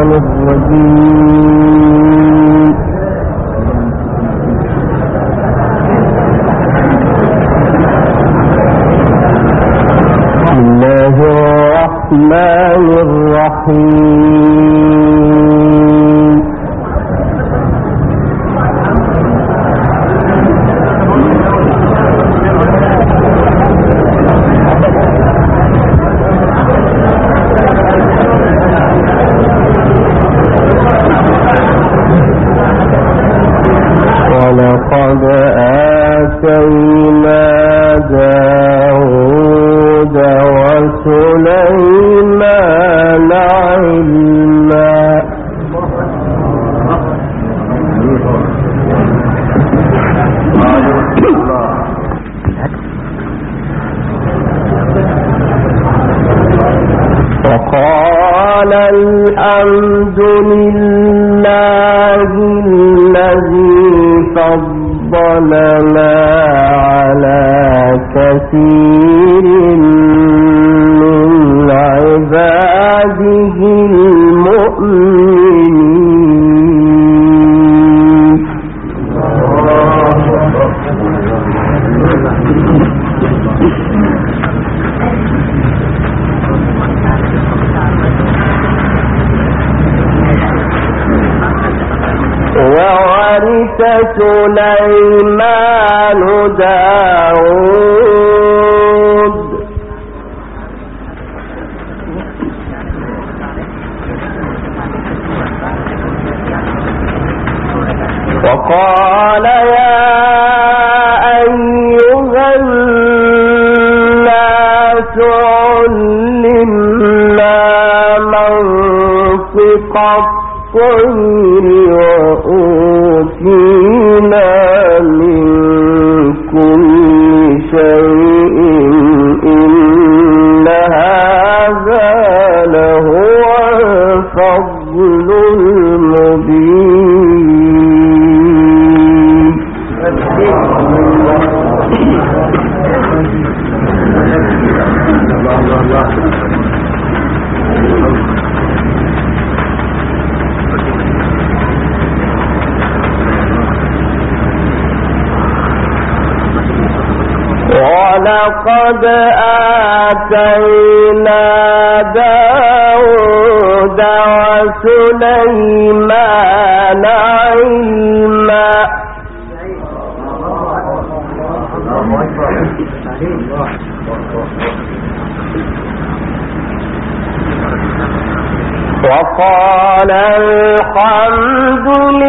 الشيطان الرجيم. بسم الله الرحمن الرحيم. ولقد آتينا داود وسليمان علما. وقال الحمد لله الذي فضلنا على كثير من عباده المؤمنين. وورث سليمان داود وقال يا أيها الناس علمنا منطق الطير وأوتينا من كل شيء إن هذا لهو الفضل المبين. ولقد آتينا داود وسليمان علما. وقال الحمد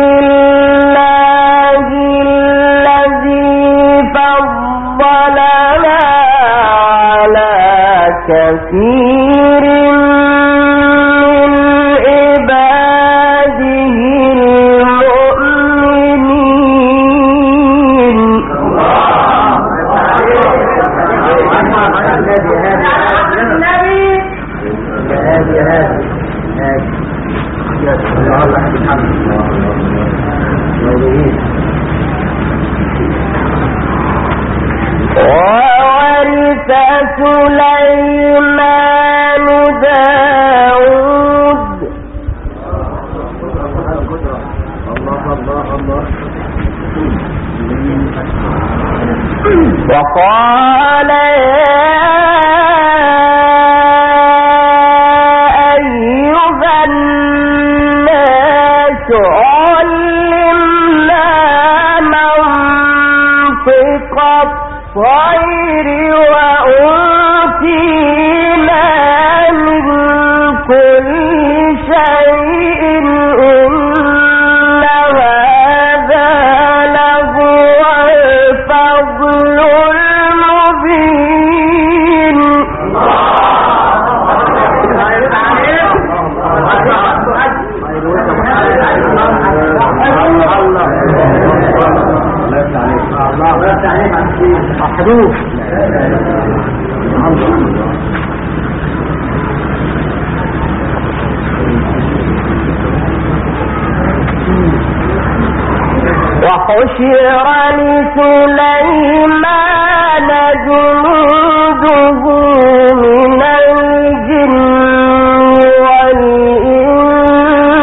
لله الذي فضلنا على كثير من عباده المؤمنين. وورث سليمان داود وقال يا أيها الناس علمنا منطق الطير وأوتينا من كل شيء إن هذا لهو الفضل المبين. وحشر لسليمان جنوده من الجن والإنس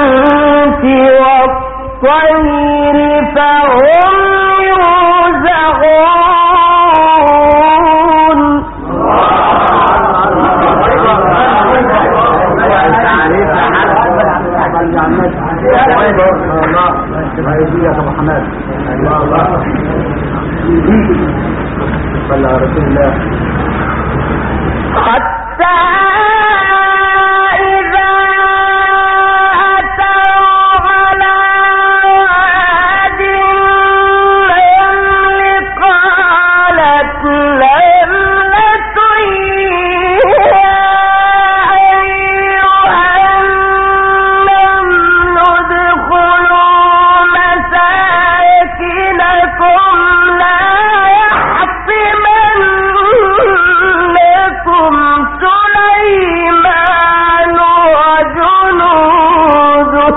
الطير فهم يوزعون. حتى إذا أتوا على واد النمل قالت نملة يا أيها النمل ادخلوا مساكنكم لا يحطمنكم سليمان وجنوده.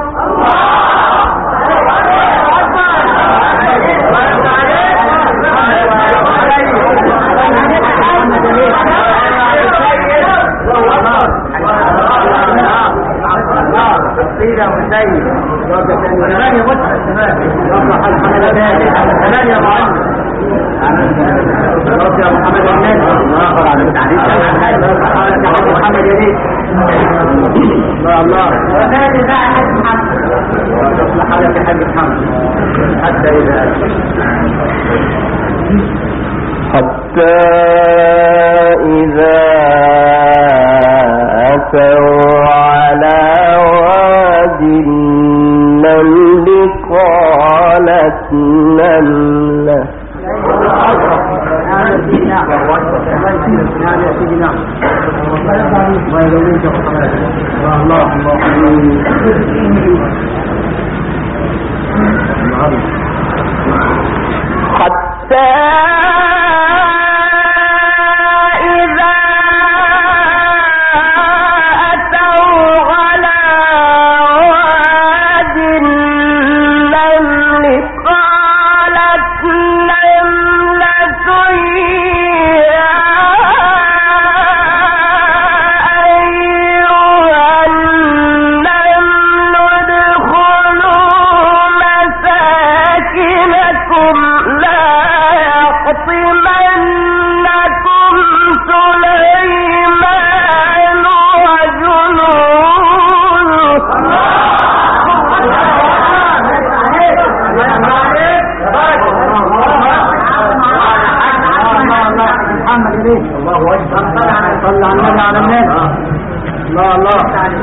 حتى إذا أتوا على واد النمل قالت نملة حتى إذا أتوا على واد النمل قالت نملة يا أيها النمل ادخلوا مساكنكم لا يحطمنكم سليمان وجنوده. الله اكبر. صلى على النبي على الناس. الله الله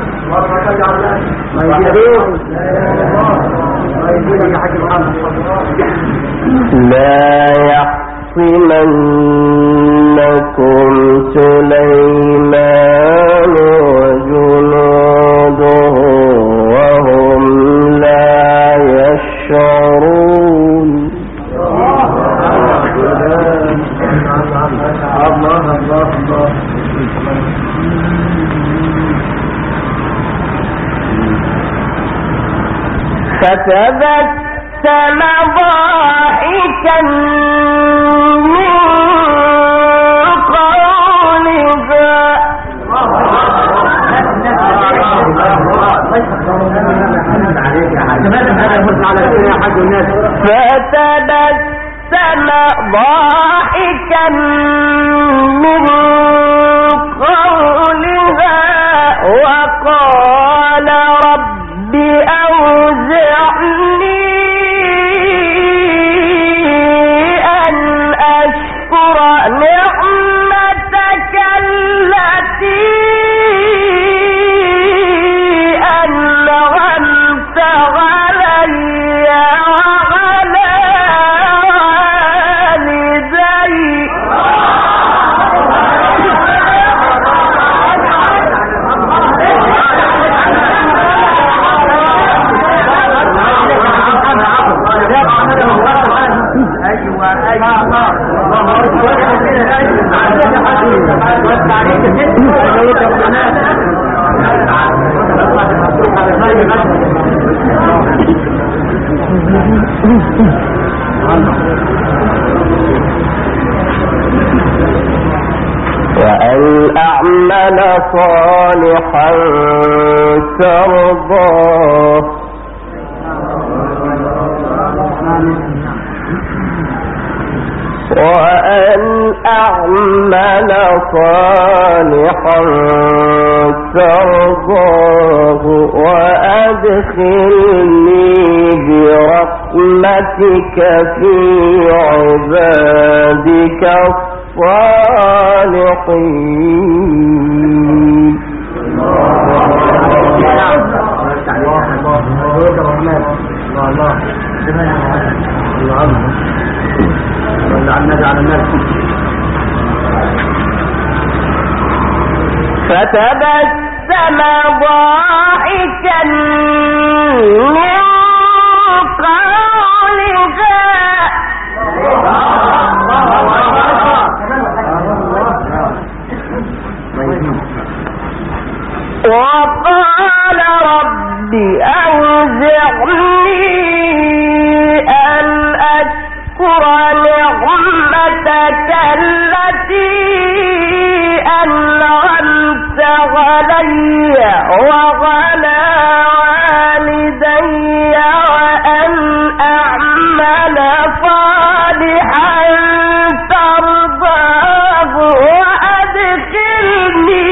ما يجيبوه ما يجيبوه يا حاج محمد. لا يحطمنكم سليمان وجنوده وهم لا يشعرون. الله الله الله. فتبسم ضاحكا من قولها فتبسم ضاحكا من قولها وقال رب أوزعني أن أشكر نعمتك التي أنعمت علي وعلى والدي. وأن أعمل صالحا ترضاه وأن أعمل صالحا ترضاه وأدخلني برحمتك في عبادك الصالحين. فتبسم ضاحكا من قولها وقال رب أوزعني أن أشكر نعمتك التي أنعمت علي وعلى والدي وأن أعمل صالحا ترضاه وأدخلني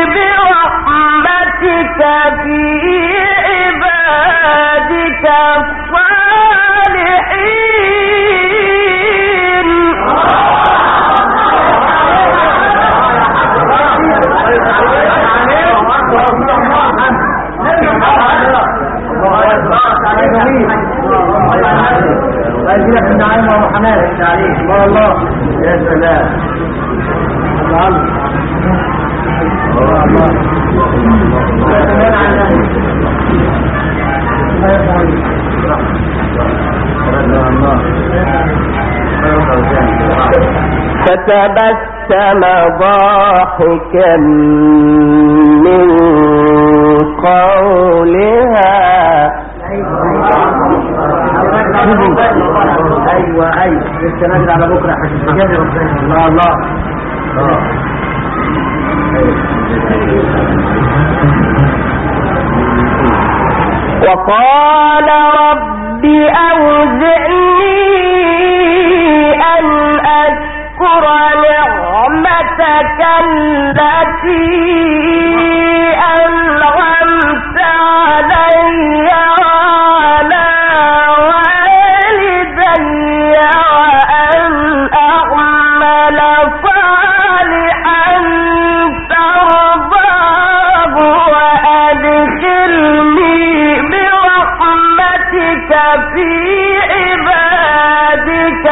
برحمتك في عبادك الصالحين. الله يا سلام. فتبسم ضاحكا من قولها ايوه لسه نازل على بكره حاجه الله وقال رب أوزعني أن أشكر نعمتك التي أنعمت علي وعلى والدي وأن أعمل صالحا ترضاه وأدخلني برحمتك في عبادك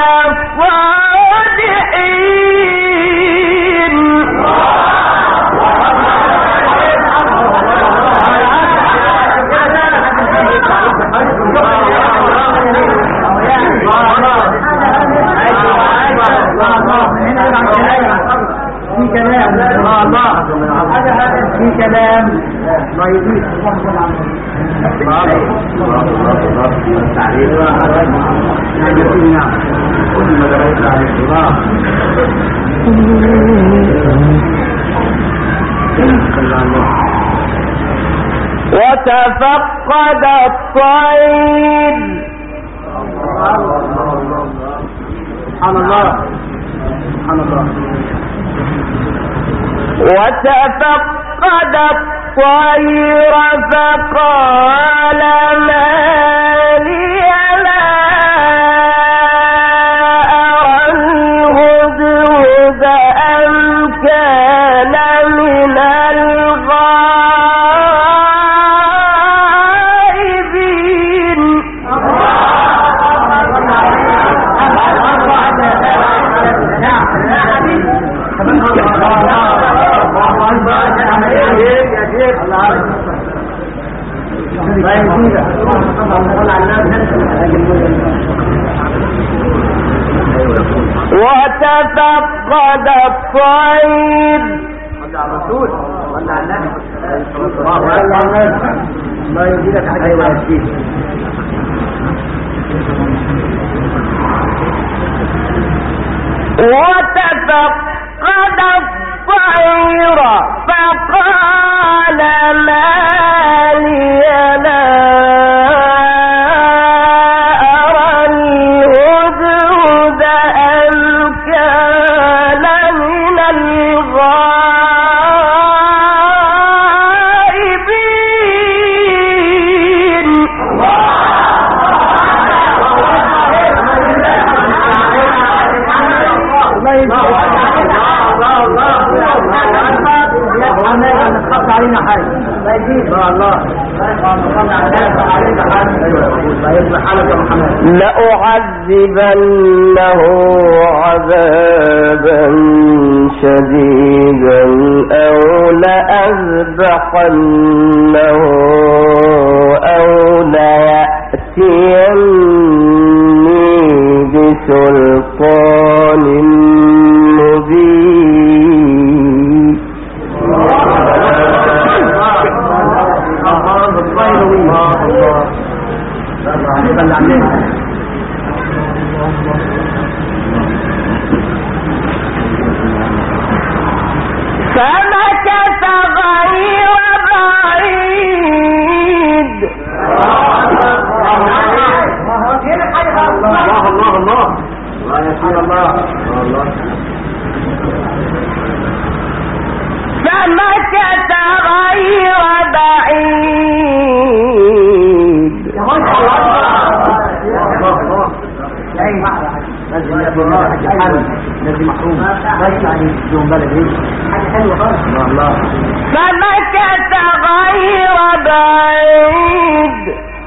الصالحين. في كلام في كلام ما يضيف وتفقد الطير سبحان الله سبحان الله. وتفقد الطير فقال ما لي لا أرى الهدهد أم كان من الغائبين. وتفقد الطير وتفقد الطير فقال ما لي لا أرى الهدهد أم لأعذبنه عذابا شديدا أو لأذبحنه أو ليأتيني بسلطان مبين. فمكث غير بعيد فمكث غير بعيد فمكث غير بعيد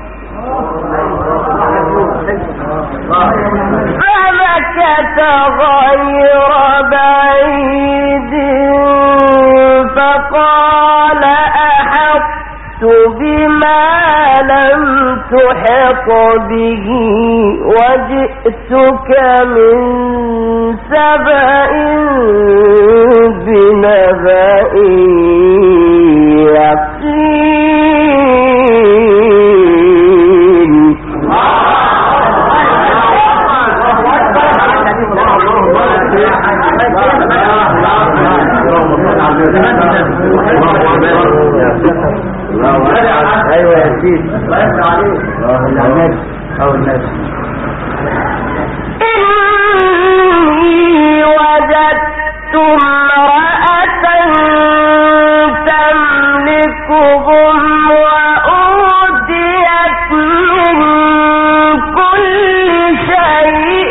فمكث غير بعيد فقال أحطت بما لم تحط به وجئتك من سبأ بنبأ يقين. ايوه يا سيدي الله يفتح عليك النبي او النبي. إني وجدت امرأة تملكهم وأوتيت من كل شيء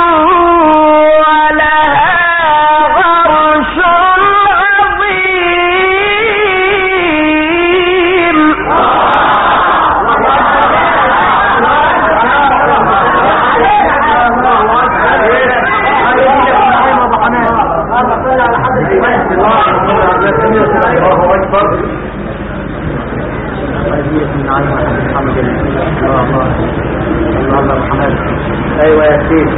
ولها عرش عظيم. ايوه يا سيدي.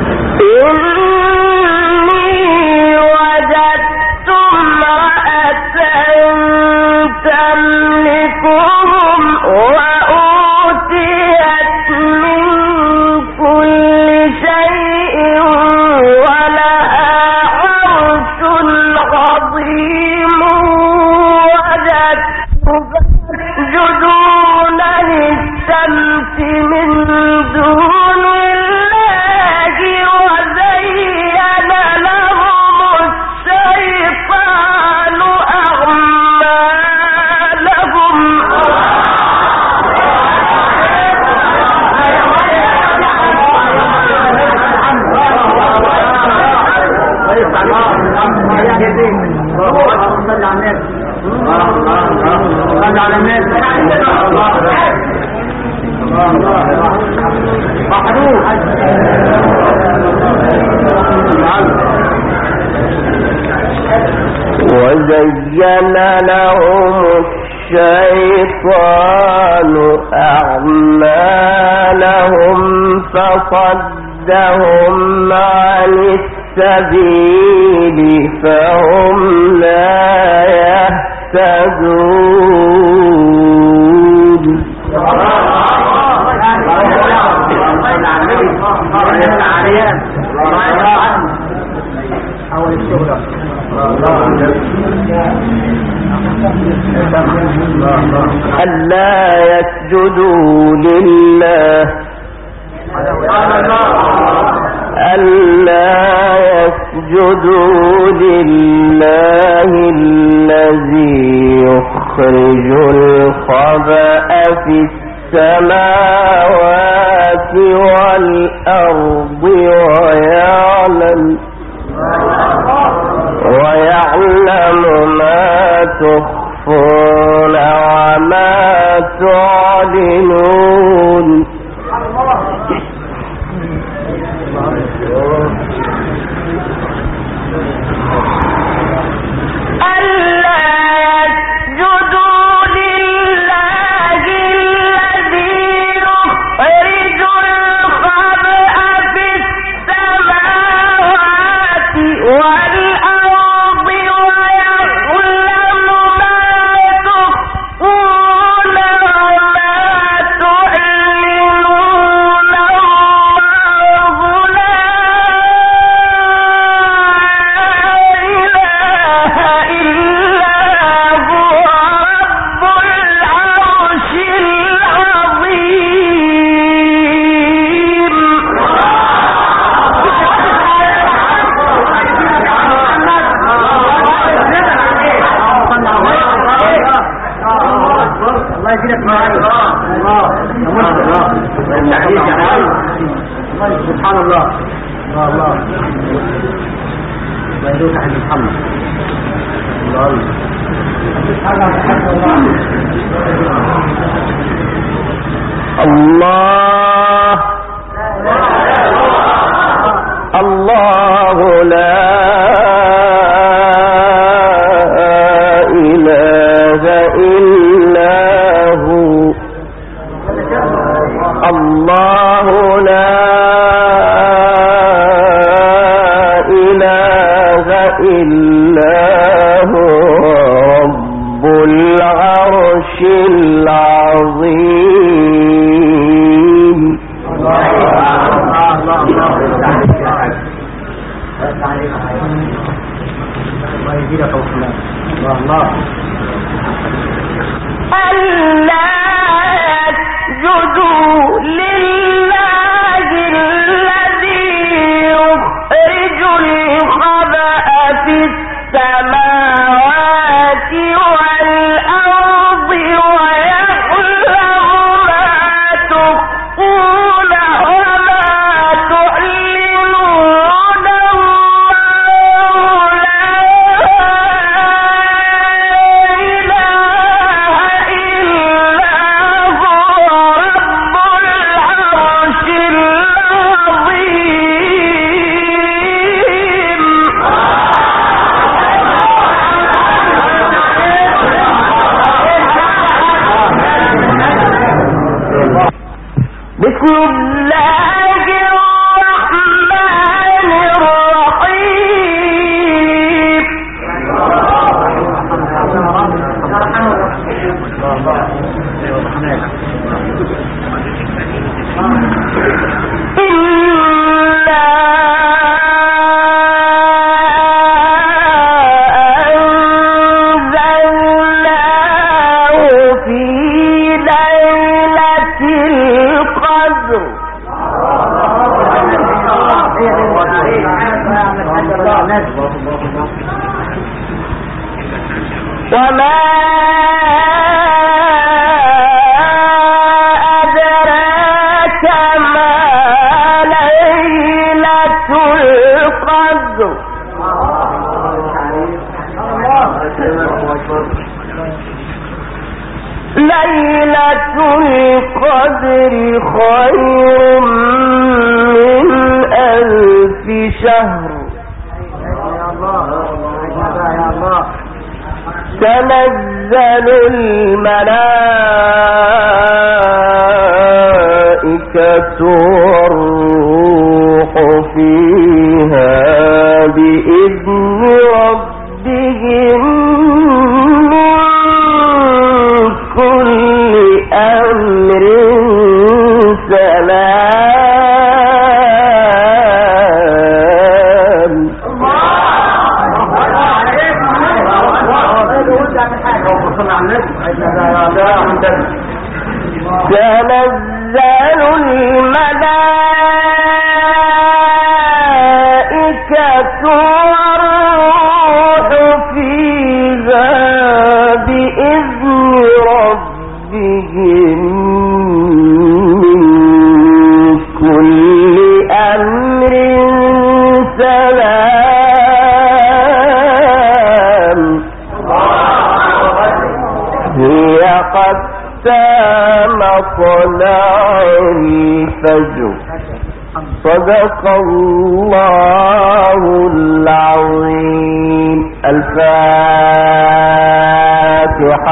إني وجدت امرأة تملكهم وأوتيت من كل شيء ولها عرش عظيم وجدت يسجدون للشمس من دون الله وزين لهم الشيطان أعمالهم. وزين لهم الشيطان أعمالهم فصدهم عن السبيل فهم لا يهتدون. ألا يسجدوا لله ألا يسجدوا لله الذي يخرج الخبأ في السماوات والأرض ويعلم ما تخفون تخفون وما تعلنون سبحان الله. الله لا يدوك عن محمد. الله الله لا إله إلا هو الله لا إله إلا هو رب العرش العظيم. ألا يسجدوا لله الذي يخرج الخبأ في السماوات والأرض ويعلم ما تخفون وما تعلنون الله لا إله إلا هو رب العرش العظيم. بسم الله الرحمن الرحيم. إنا أنزلناه في ليلة القدر وما أدراك ما ليلة القدر ليلة القدر خير من 1000 شهر تنزل الملائكة والروح فيها بإذن ربهم من كل أمر سلام. تنزل الملائكة والروح فيها بإذن ربهم من كل أمر سلام. حتى مطلع الفجر. صدق الله العظيم. الفاتحة.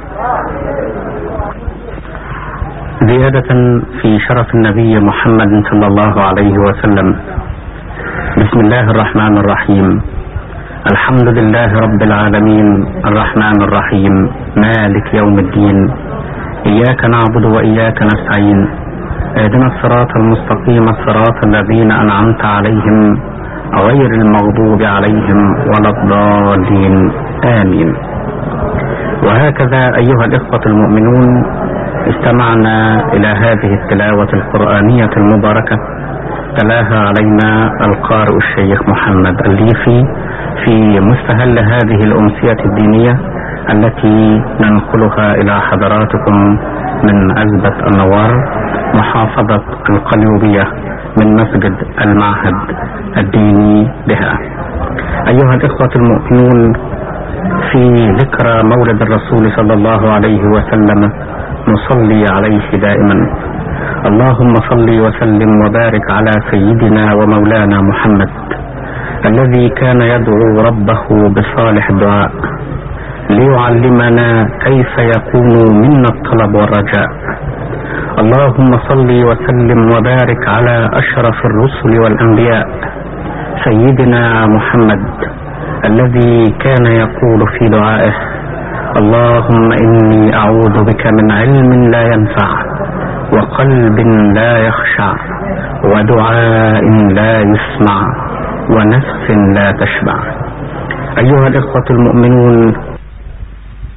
زيادة في شرف النبي محمد صلى الله عليه وسلم. بسم الله الرحمن الرحيم. الحمد لله رب العالمين الرحمن الرحيم مالك يوم الدين. إياك نعبد وإياك نستعين. اهدنا الصراط المستقيم صراط الذين أنعمت عليهم غير المغضوب عليهم ولا الضالين آمين. وهكذا أيها الإخوة المؤمنون استمعنا إلى هذه التلاوة القرآنية المباركة تلاها علينا القارئ الشيخ محمد الليثي في مستهل هذه الأمسية الدينية التي ننقلها إلى حضراتكم من عزبة النوار محافظة القليوبية من مسجد المعهد الديني بها. أيها الإخوة المؤمنون، في ذكرى مولد الرسول صلى الله عليه وسلم نصلي عليه دائما. اللهم صل وسلم وبارك على سيدنا ومولانا محمد الذي كان يدعو ربه بصالح الدعاء ليعلمنا كيف يكون منا الطلب والرجاء. اللهم صل وسلم وبارك على أشرف الرسل والأنبياء سيدنا محمد الذي كان يقول في دعائه: اللهم إني أعوذ بك من علم لا ينفع وقلب لا يخشع ودعاء لا يسمع ونفس لا تشبع. أيها الإخوة المؤمنون،